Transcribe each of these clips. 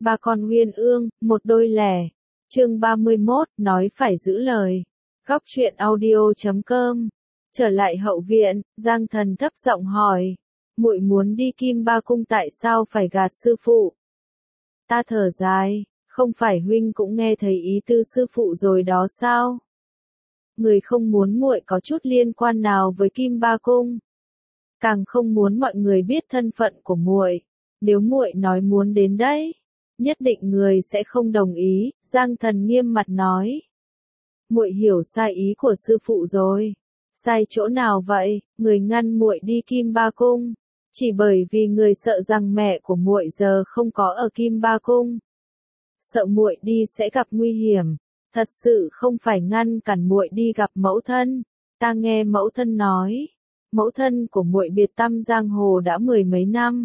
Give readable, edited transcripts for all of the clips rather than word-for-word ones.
Ba con uyên ương, một đôi lẻ. Chương 31, nói phải giữ lời. Góc truyện audio.com. Trở lại hậu viện, Giang Thần thấp giọng hỏi, muội muốn đi Kim Ba Cung tại sao phải gạt sư phụ? Ta thở dài, không phải huynh cũng nghe thấy ý tư sư phụ rồi đó sao? Người không muốn muội có chút liên quan nào với Kim Ba Cung, càng không muốn mọi người biết thân phận của muội. Nếu muội nói muốn đến đấy, nhất định người sẽ không đồng ý. Giang Thần nghiêm mặt nói. Muội hiểu sai ý của sư phụ rồi. Sai chỗ nào vậy? Người ngăn muội đi Kim Ba Cung, chỉ bởi vì người sợ rằng mẹ của muội giờ không có ở Kim Ba Cung. Sợ muội đi sẽ gặp nguy hiểm. Thật sự không phải ngăn cản muội đi gặp mẫu thân. Ta nghe mẫu thân nói, mẫu thân của muội biệt tăm giang hồ đã 10 mấy năm.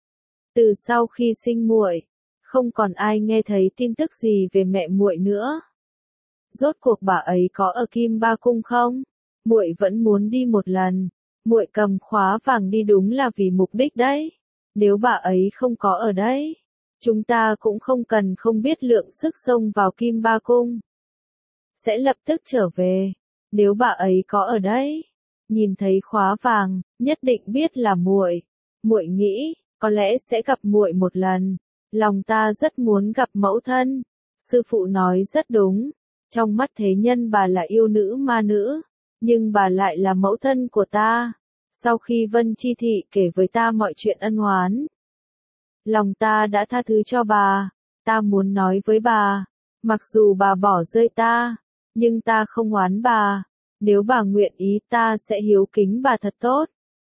Từ sau khi sinh muội, không còn ai nghe thấy tin tức gì về mẹ muội nữa. Rốt cuộc bà ấy có ở Kim Ba Cung không? Muội vẫn muốn đi một lần. Muội cầm khóa vàng đi đúng là vì mục đích đấy. Nếu bà ấy không có ở đấy, chúng ta cũng không cần không biết lượng sức xông vào Kim Ba Cung. Sẽ lập tức trở về. Nếu bà ấy có ở đấy, nhìn thấy khóa vàng, nhất định biết là muội. Muội nghĩ, có lẽ sẽ gặp muội một lần. Lòng ta rất muốn gặp mẫu thân. Sư phụ nói rất đúng. Trong mắt thế nhân bà là yêu nữ ma nữ, nhưng bà lại là mẫu thân của ta. Sau khi Vân Chi Thị kể với ta mọi chuyện ân oán, lòng ta đã tha thứ cho bà. Ta muốn nói với bà, mặc dù bà bỏ rơi ta, nhưng ta không oán bà. Nếu bà nguyện ý ta sẽ hiếu kính bà thật tốt.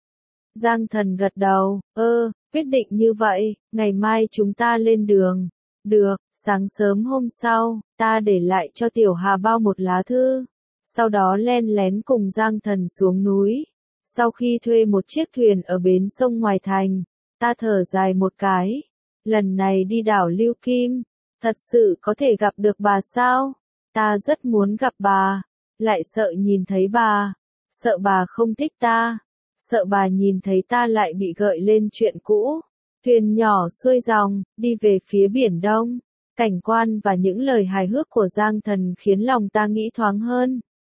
Giang Thần gật đầu, quyết định như vậy, ngày mai chúng ta lên đường. Được, sáng sớm hôm sau, ta để lại cho Tiểu Hà Bao một lá thư. Sau đó len lén cùng Giang Thần xuống núi. Sau khi thuê một chiếc thuyền ở bến sông ngoài thành, ta thở dài một cái. Lần này đi đảo Lưu Kim, thật sự có thể gặp được bà sao? Ta rất muốn gặp bà, lại sợ nhìn thấy bà, sợ bà không thích ta, sợ bà nhìn thấy ta lại bị gợi lên chuyện cũ. Thuyền nhỏ xuôi dòng, đi về phía biển Đông. Cảnh quan và những lời hài hước của Giang Thần khiến lòng ta nghĩ thoáng hơn.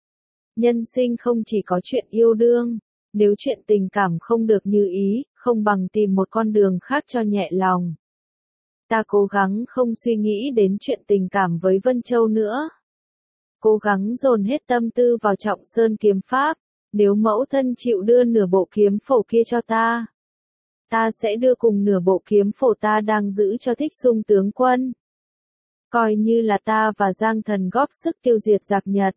Nhân sinh không chỉ có chuyện yêu đương. Nếu chuyện tình cảm không được như ý, không bằng tìm một con đường khác cho nhẹ lòng. Ta cố gắng không suy nghĩ đến chuyện tình cảm với Vân Châu nữa. Cố gắng dồn hết tâm tư vào Trọng Sơn kiếm pháp. Nếu mẫu thân chịu đưa nửa bộ kiếm phổ kia cho ta, ta sẽ đưa cùng nửa bộ kiếm phổ ta đang giữ cho Thích Sung tướng quân. Coi như là ta và Giang Thần góp sức tiêu diệt giặc Nhật.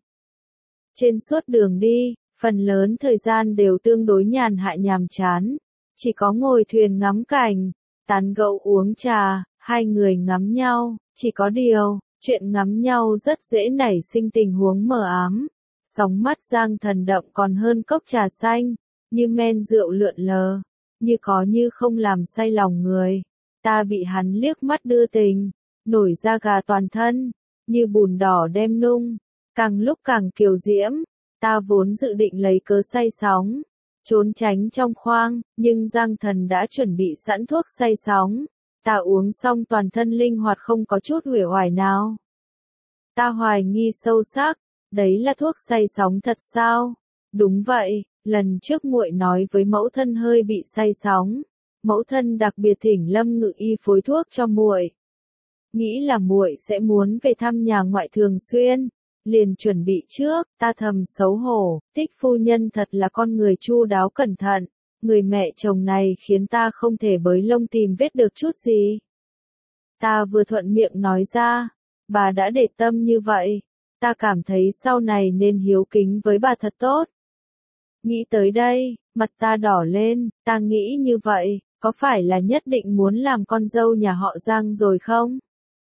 Trên suốt đường đi, phần lớn thời gian đều tương đối nhàn hạ nhàm chán. Chỉ có ngồi thuyền ngắm cảnh, tán gẫu uống trà, hai người ngắm nhau. Chỉ có điều, chuyện ngắm nhau rất dễ nảy sinh tình huống mờ ám. Sóng mắt Giang Thần đậm còn hơn cốc trà xanh, như men rượu lượn lờ, như có như không làm say lòng người. Ta bị hắn liếc mắt đưa tình, nổi da gà toàn thân, như bùn đỏ đem nung, càng lúc càng kiều diễm. Ta vốn dự định lấy cớ say sóng, trốn tránh trong khoang, nhưng Giang Thần đã chuẩn bị sẵn thuốc say sóng. Ta uống xong toàn thân linh hoạt không có chút uể oải nào. Ta hoài nghi sâu sắc, đấy là thuốc say sóng thật sao? Đúng vậy, lần trước muội nói với mẫu thân hơi bị say sóng. Mẫu thân đặc biệt thỉnh Lâm Ngự Y phối thuốc cho muội. Nghĩ là muội sẽ muốn về thăm nhà ngoại thường xuyên, liền chuẩn bị trước. Ta thầm xấu hổ, Thích phu nhân thật là con người chu đáo cẩn thận. Người mẹ chồng này khiến ta không thể bới lông tìm vết được chút gì. Ta vừa thuận miệng nói ra, bà đã để tâm như vậy. Ta cảm thấy sau này nên hiếu kính với bà thật tốt. Nghĩ tới đây, mặt ta đỏ lên. Ta nghĩ như vậy, có phải là nhất định muốn làm con dâu nhà họ Giang rồi không?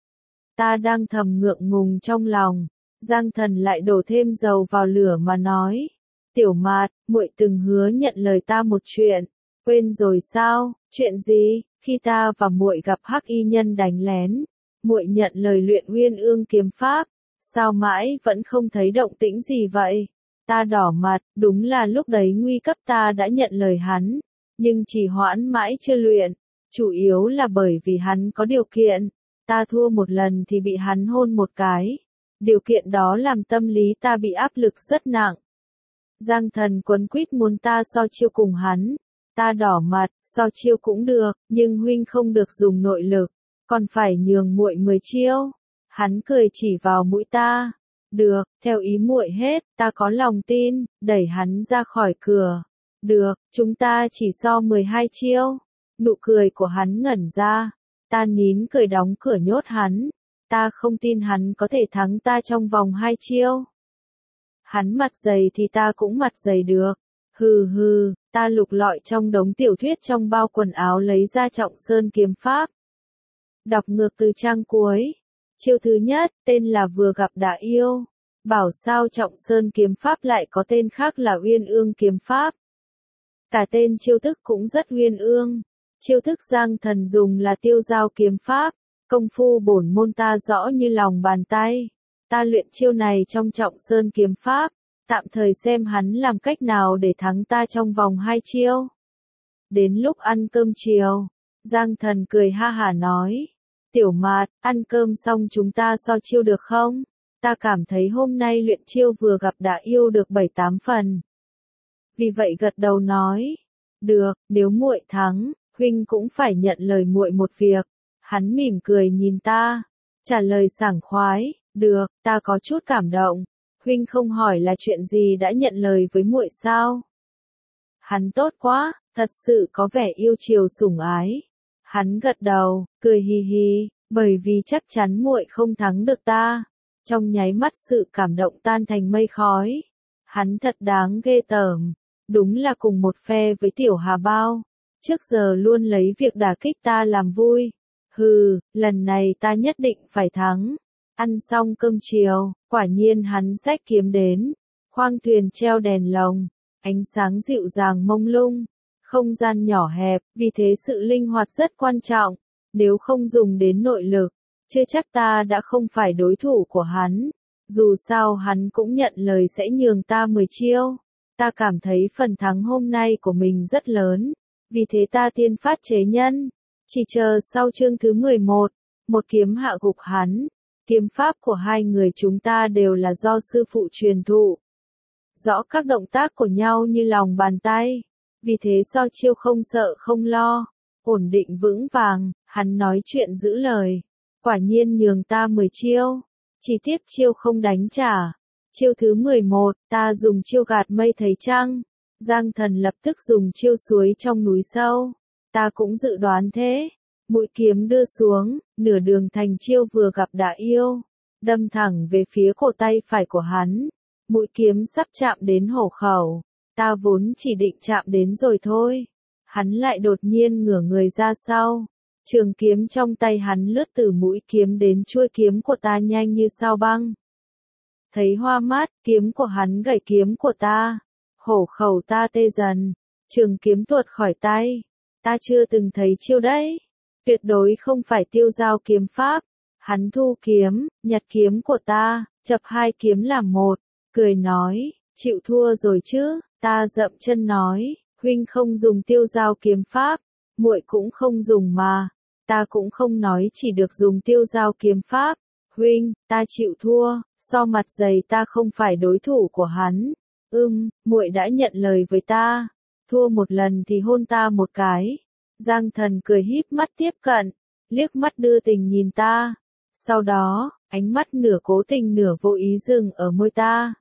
Ta đang thầm ngượng ngùng trong lòng. Giang Thần lại đổ thêm dầu vào lửa mà nói. Tiểu Mạt, muội từng hứa nhận lời ta một chuyện. Quên rồi sao? Chuyện gì? Khi ta và muội gặp Hắc Y Nhân đánh lén, muội nhận lời luyện Uyên Ương kiếm pháp. Sao mãi vẫn không thấy động tĩnh gì vậy? Ta đỏ mặt, đúng là lúc đấy nguy cấp ta đã nhận lời hắn, nhưng chỉ hoãn mãi chưa luyện, chủ yếu là bởi vì hắn có điều kiện. Ta thua một lần thì bị hắn hôn một cái. Điều kiện đó làm tâm lý ta bị áp lực rất nặng. Giang Thần quấn quýt muốn ta so chiêu cùng hắn. Ta đỏ mặt, so chiêu cũng được, nhưng huynh không được dùng nội lực, còn phải nhường muội 10 chiêu. Hắn cười chỉ vào mũi ta. Được, theo ý muội hết, ta có lòng tin, đẩy hắn ra khỏi cửa. Được, chúng ta chỉ so 12 chiêu. Nụ cười của hắn ngẩn ra. Ta nín cười đóng cửa nhốt hắn. Ta không tin hắn có thể thắng ta trong vòng 2 chiêu. Hắn mặt dày thì ta cũng mặt dày được. Hừ hừ, ta lục lọi trong đống tiểu thuyết trong bao quần áo lấy ra Trọng Sơn kiếm pháp. Đọc ngược từ trang cuối. Chiêu thứ nhất, tên là vừa gặp đã yêu. Bảo sao Trọng Sơn kiếm pháp lại có tên khác là Uyên Ương kiếm pháp. Cả tên chiêu thức cũng rất uyên ương. Chiêu thức Giang Thần dùng là tiêu giao kiếm pháp. Công phu bổn môn ta rõ như lòng bàn tay. Ta luyện chiêu này trong Trọng Sơn kiếm pháp. Tạm thời xem hắn làm cách nào để thắng ta trong vòng 2 chiêu. Đến lúc ăn cơm chiều, Giang Thần cười ha hả nói. Tiểu Mạt, ăn cơm xong chúng ta so chiêu được không? Ta cảm thấy hôm nay luyện chiêu vừa gặp đã yêu được 7-8 phần. Vì vậy gật đầu nói. Được, nếu muội thắng, huynh cũng phải nhận lời muội một việc. Hắn mỉm cười nhìn ta. Trả lời sảng khoái. Được, ta có chút cảm động. Huynh không hỏi là chuyện gì đã nhận lời với muội sao? Hắn tốt quá, thật sự có vẻ yêu chiều sủng ái. Hắn gật đầu, cười hì hì, bởi vì chắc chắn muội không thắng được ta. Trong nháy mắt sự cảm động tan thành mây khói. Hắn thật đáng ghê tởm. Đúng là cùng một phe với Tiểu Hà Bao. Trước giờ luôn lấy việc đả kích ta làm vui. Hừ, lần này ta nhất định phải thắng. Ăn xong cơm chiều, quả nhiên hắn xách kiếm đến. Khoang thuyền treo đèn lồng, ánh sáng dịu dàng mông lung. Không gian nhỏ hẹp, vì thế sự linh hoạt rất quan trọng. Nếu không dùng đến nội lực, chưa chắc ta đã không phải đối thủ của hắn. Dù sao hắn cũng nhận lời sẽ nhường ta 10 chiêu. Ta cảm thấy phần thắng hôm nay của mình rất lớn. Vì thế ta tiên phát chế nhân. Chỉ chờ sau chương thứ 11, một kiếm hạ gục hắn. Kiếm pháp của hai người chúng ta đều là do sư phụ truyền thụ. Rõ các động tác của nhau như lòng bàn tay. Vì thế so chiêu không sợ không lo. Ổn định vững vàng, hắn nói chuyện giữ lời. Quả nhiên nhường ta 10 chiêu. Chỉ tiếp chiêu không đánh trả. Chiêu thứ 11, ta dùng chiêu gạt mây thấy trăng. Giang Thần lập tức dùng chiêu suối trong núi sâu. Ta cũng dự đoán thế. Mũi kiếm đưa xuống, nửa đường thành chiêu vừa gặp đã yêu. Đâm thẳng về phía cổ tay phải của hắn. Mũi kiếm sắp chạm đến hổ khẩu. Ta vốn chỉ định chạm đến rồi thôi. Hắn lại đột nhiên ngửa người ra sau. Trường kiếm trong tay hắn lướt từ mũi kiếm đến chuôi kiếm của ta nhanh như sao băng. Thấy hoa mắt, kiếm của hắn gãy kiếm của ta. Hổ khẩu ta tê dần. Trường kiếm tuột khỏi tay. Ta chưa từng thấy chiêu đấy. Tuyệt đối không phải tiêu giao kiếm pháp. Hắn thu kiếm, nhặt kiếm của ta, chập hai kiếm làm một. Cười nói, chịu thua rồi chứ. Ta dậm chân nói, huynh không dùng tiêu giao kiếm pháp. Muội cũng không dùng mà. Ta cũng không nói chỉ được dùng tiêu giao kiếm pháp. Huynh, ta chịu thua, so mặt dày ta không phải đối thủ của hắn. Muội đã nhận lời với ta. Thua một lần thì hôn ta một cái. Giang Thần cười híp mắt tiếp cận, liếc mắt đưa tình nhìn ta. Sau đó, ánh mắt nửa cố tình nửa vô ý dừng ở môi ta.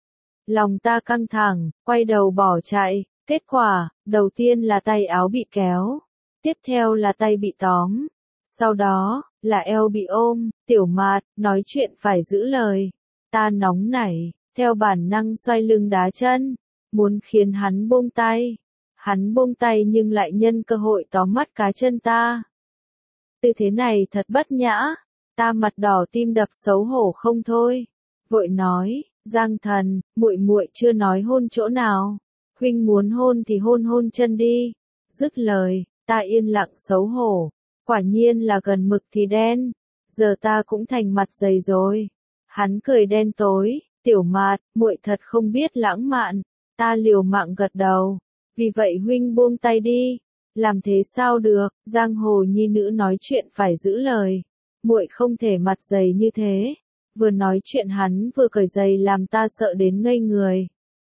Lòng ta căng thẳng, quay đầu bỏ chạy. Kết quả, đầu tiên là tay áo bị kéo. Tiếp theo là tay bị tóm. Sau đó, là eo bị ôm. Tiểu Mạt, nói chuyện phải giữ lời. Ta nóng nảy, theo bản năng xoay lưng đá chân. Muốn khiến hắn buông tay. Hắn buông tay nhưng lại nhân cơ hội tóm mắt cá chân ta. Tư thế này thật bất nhã. Ta mặt đỏ tim đập xấu hổ không thôi. Vội nói, Giang Thần, muội chưa nói hôn chỗ nào. Huynh muốn hôn thì hôn chân đi. Dứt lời, ta yên lặng xấu hổ. Quả nhiên là gần mực thì đen. Giờ ta cũng thành mặt dày rồi. Hắn cười đen tối, Tiểu Mạt, muội thật không biết lãng mạn. Ta liều mạng gật đầu. Vì vậy huynh buông tay đi. Làm thế sao được, giang hồ nhi nữ nói chuyện phải giữ lời. muội không thể mặt dày như thế. Vừa nói chuyện hắn vừa cởi giày làm ta sợ đến ngây người.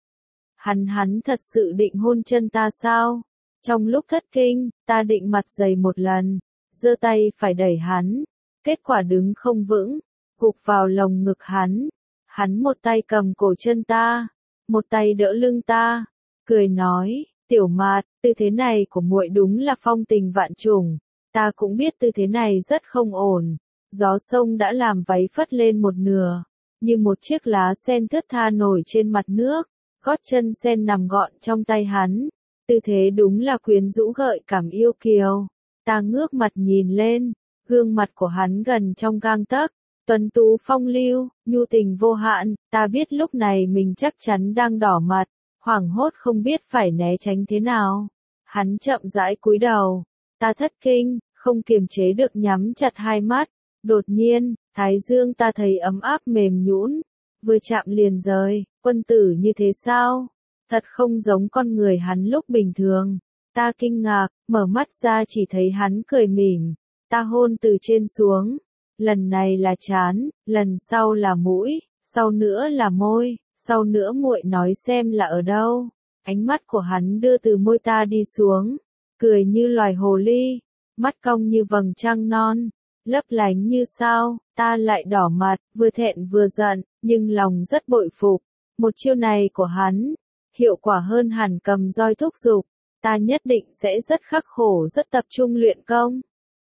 Hắn thật sự định hôn chân ta sao? Trong lúc thất kinh, ta định mặt dày một lần, giơ tay phải đẩy hắn, kết quả đứng không vững, gục vào lồng ngực hắn. Hắn một tay cầm cổ chân ta, một tay đỡ lưng ta, cười nói, Tiểu Mạt, tư thế này của muội đúng là phong tình vạn trùng, ta cũng biết tư thế này rất không ổn. Gió sông đã làm váy phất lên một nửa, như một chiếc lá sen thướt tha nổi trên mặt nước, gót chân sen nằm gọn trong tay hắn, tư thế đúng là quyến rũ gợi cảm yêu kiều. Ta ngước mặt nhìn lên, gương mặt của hắn gần trong gang tấc, tuấn tú phong lưu, nhu tình vô hạn, ta biết lúc này mình chắc chắn đang đỏ mặt, hoảng hốt không biết phải né tránh thế nào. Hắn chậm rãi cúi đầu, ta thất kinh, không kiềm chế được nhắm chặt hai mắt. Đột nhiên, thái dương ta thấy ấm áp mềm nhũn, vừa chạm liền rời, quân tử như thế sao? Thật không giống con người hắn lúc bình thường. Ta kinh ngạc, mở mắt ra chỉ thấy hắn cười mỉm, ta hôn từ trên xuống, lần này là trán, lần sau là mũi, sau nữa là môi, sau nữa muội nói xem là ở đâu. Ánh mắt của hắn đưa từ môi ta đi xuống, cười như loài hồ ly, mắt cong như vầng trăng non, lấp lánh như sao. Ta lại đỏ mặt, vừa thẹn vừa giận, nhưng lòng rất bội phục. Một chiêu này của hắn, hiệu quả hơn hẳn cầm roi thúc giục. Ta nhất định sẽ rất khắc khổ rất tập trung luyện công.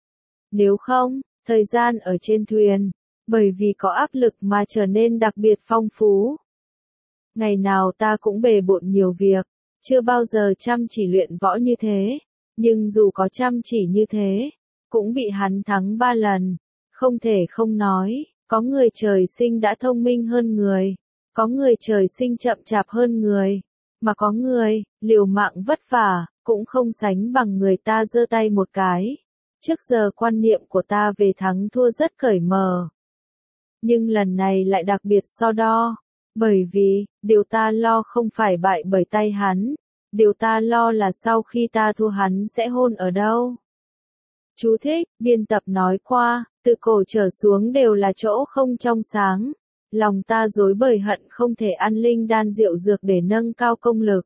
Nếu không, thời gian ở trên thuyền, bởi vì có áp lực mà trở nên đặc biệt phong phú. Ngày nào ta cũng bề bộn nhiều việc, chưa bao giờ chăm chỉ luyện võ như thế, nhưng dù có chăm chỉ như thế, cũng bị hắn thắng 3 lần. Không thể không nói, có người trời sinh đã thông minh hơn người, có người trời sinh chậm chạp hơn người, mà có người, liều mạng vất vả, cũng không sánh bằng người ta giơ tay một cái. Trước giờ quan niệm của ta về thắng thua rất cởi mở. Nhưng lần này lại đặc biệt so đo, bởi vì, điều ta lo không phải bại bởi tay hắn, điều ta lo là sau khi ta thua hắn sẽ hôn ở đâu. Chú thích, biên tập nói qua, từ cổ trở xuống đều là chỗ không trong sáng. Lòng ta rối bời hận không thể ăn linh đan rượu dược để nâng cao công lực.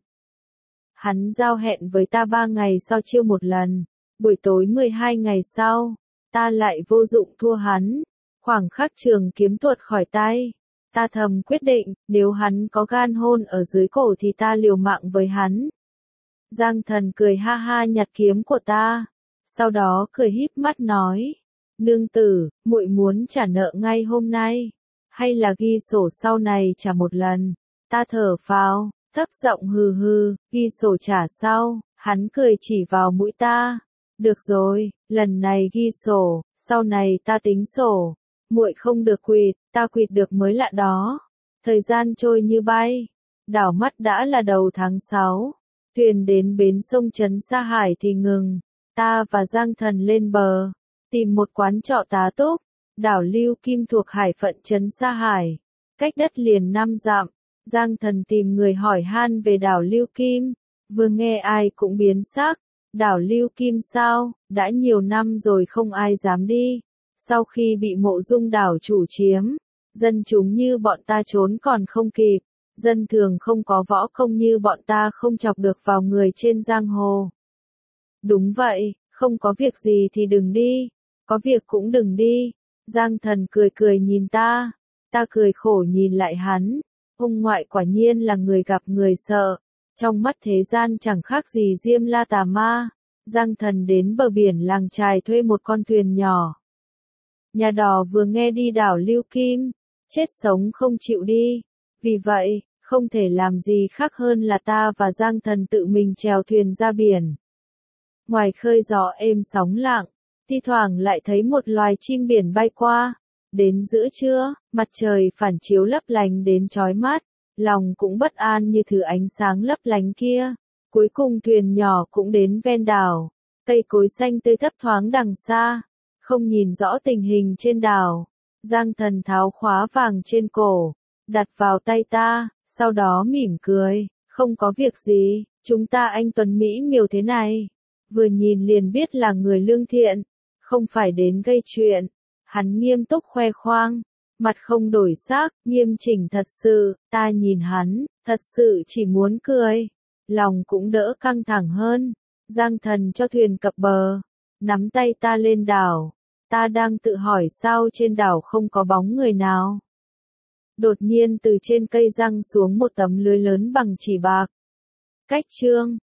Hắn giao hẹn với ta 3 ngày sau chiêu một lần. Buổi tối 12 ngày sau, ta lại vô dụng thua hắn. Khoảng khắc trường kiếm tuột khỏi tay. Ta thầm quyết định, nếu hắn có gan hôn ở dưới cổ thì ta liều mạng với hắn. Giang Thần cười ha ha nhặt kiếm của ta. Sau đó cười híp mắt nói, nương tử, muội muốn trả nợ ngay hôm nay, hay là ghi sổ sau này trả một lần. Ta thở phào, thấp giọng hừ hừ, ghi sổ trả sau. Hắn cười chỉ vào mũi ta, được rồi, lần này ghi sổ, sau này ta tính sổ. Muội không được quỵt, ta quỵt được mới lạ đó. Thời gian trôi như bay, đảo mắt đã là đầu tháng 6, thuyền đến bến sông Trấn Sa Hải thì ngừng. Ta và Giang Thần lên bờ, tìm một quán trọ tá túc. Đảo Lưu Kim thuộc hải phận Trấn Sa Hải, cách đất liền 5 dặm. Giang Thần tìm người hỏi han về đảo Lưu Kim, vừa nghe ai cũng biến sắc. Đảo Lưu Kim sao, đã nhiều năm rồi không ai dám đi. Sau khi bị Mộ Dung đảo chủ chiếm, dân chúng như bọn ta trốn còn không kịp, dân thường không có võ công như bọn ta không chọc được vào người trên giang hồ. Đúng vậy, không có việc gì thì đừng đi, có việc cũng đừng đi. Giang Thần cười cười nhìn ta cười khổ nhìn lại hắn. Ông ngoại quả nhiên là người gặp người sợ, trong mắt thế gian chẳng khác gì Diêm La tà ma. Giang Thần đến bờ biển làng chài thuê một con thuyền nhỏ. Nhà đò vừa nghe đi đảo Lưu Kim, chết sống không chịu đi. Vì vậy, không thể làm gì khác hơn là ta và Giang Thần tự mình chèo thuyền ra biển. Ngoài khơi gió êm sóng lặng, thi thoảng lại thấy một loài chim biển bay qua. Đến giữa trưa, mặt trời phản chiếu lấp lánh đến chói mắt, lòng cũng bất an như thứ ánh sáng lấp lánh kia. Cuối cùng thuyền nhỏ cũng đến ven đảo, cây cối xanh tươi thấp thoáng đằng xa, không nhìn rõ tình hình trên đảo. Giang Thần tháo khóa vàng trên cổ, đặt vào tay ta, sau đó mỉm cười, không có việc gì, chúng ta anh tuấn Mỹ miều thế này, vừa nhìn liền biết là người lương thiện, không phải đến gây chuyện. Hắn nghiêm túc khoe khoang, mặt không đổi sắc, nghiêm chỉnh thật sự, ta nhìn hắn, thật sự chỉ muốn cười, lòng cũng đỡ căng thẳng hơn. Giang Thần cho thuyền cập bờ, nắm tay ta lên đảo, ta đang tự hỏi sao trên đảo không có bóng người nào. Đột nhiên từ trên cây giăng xuống một tấm lưới lớn bằng chỉ bạc. Cách chương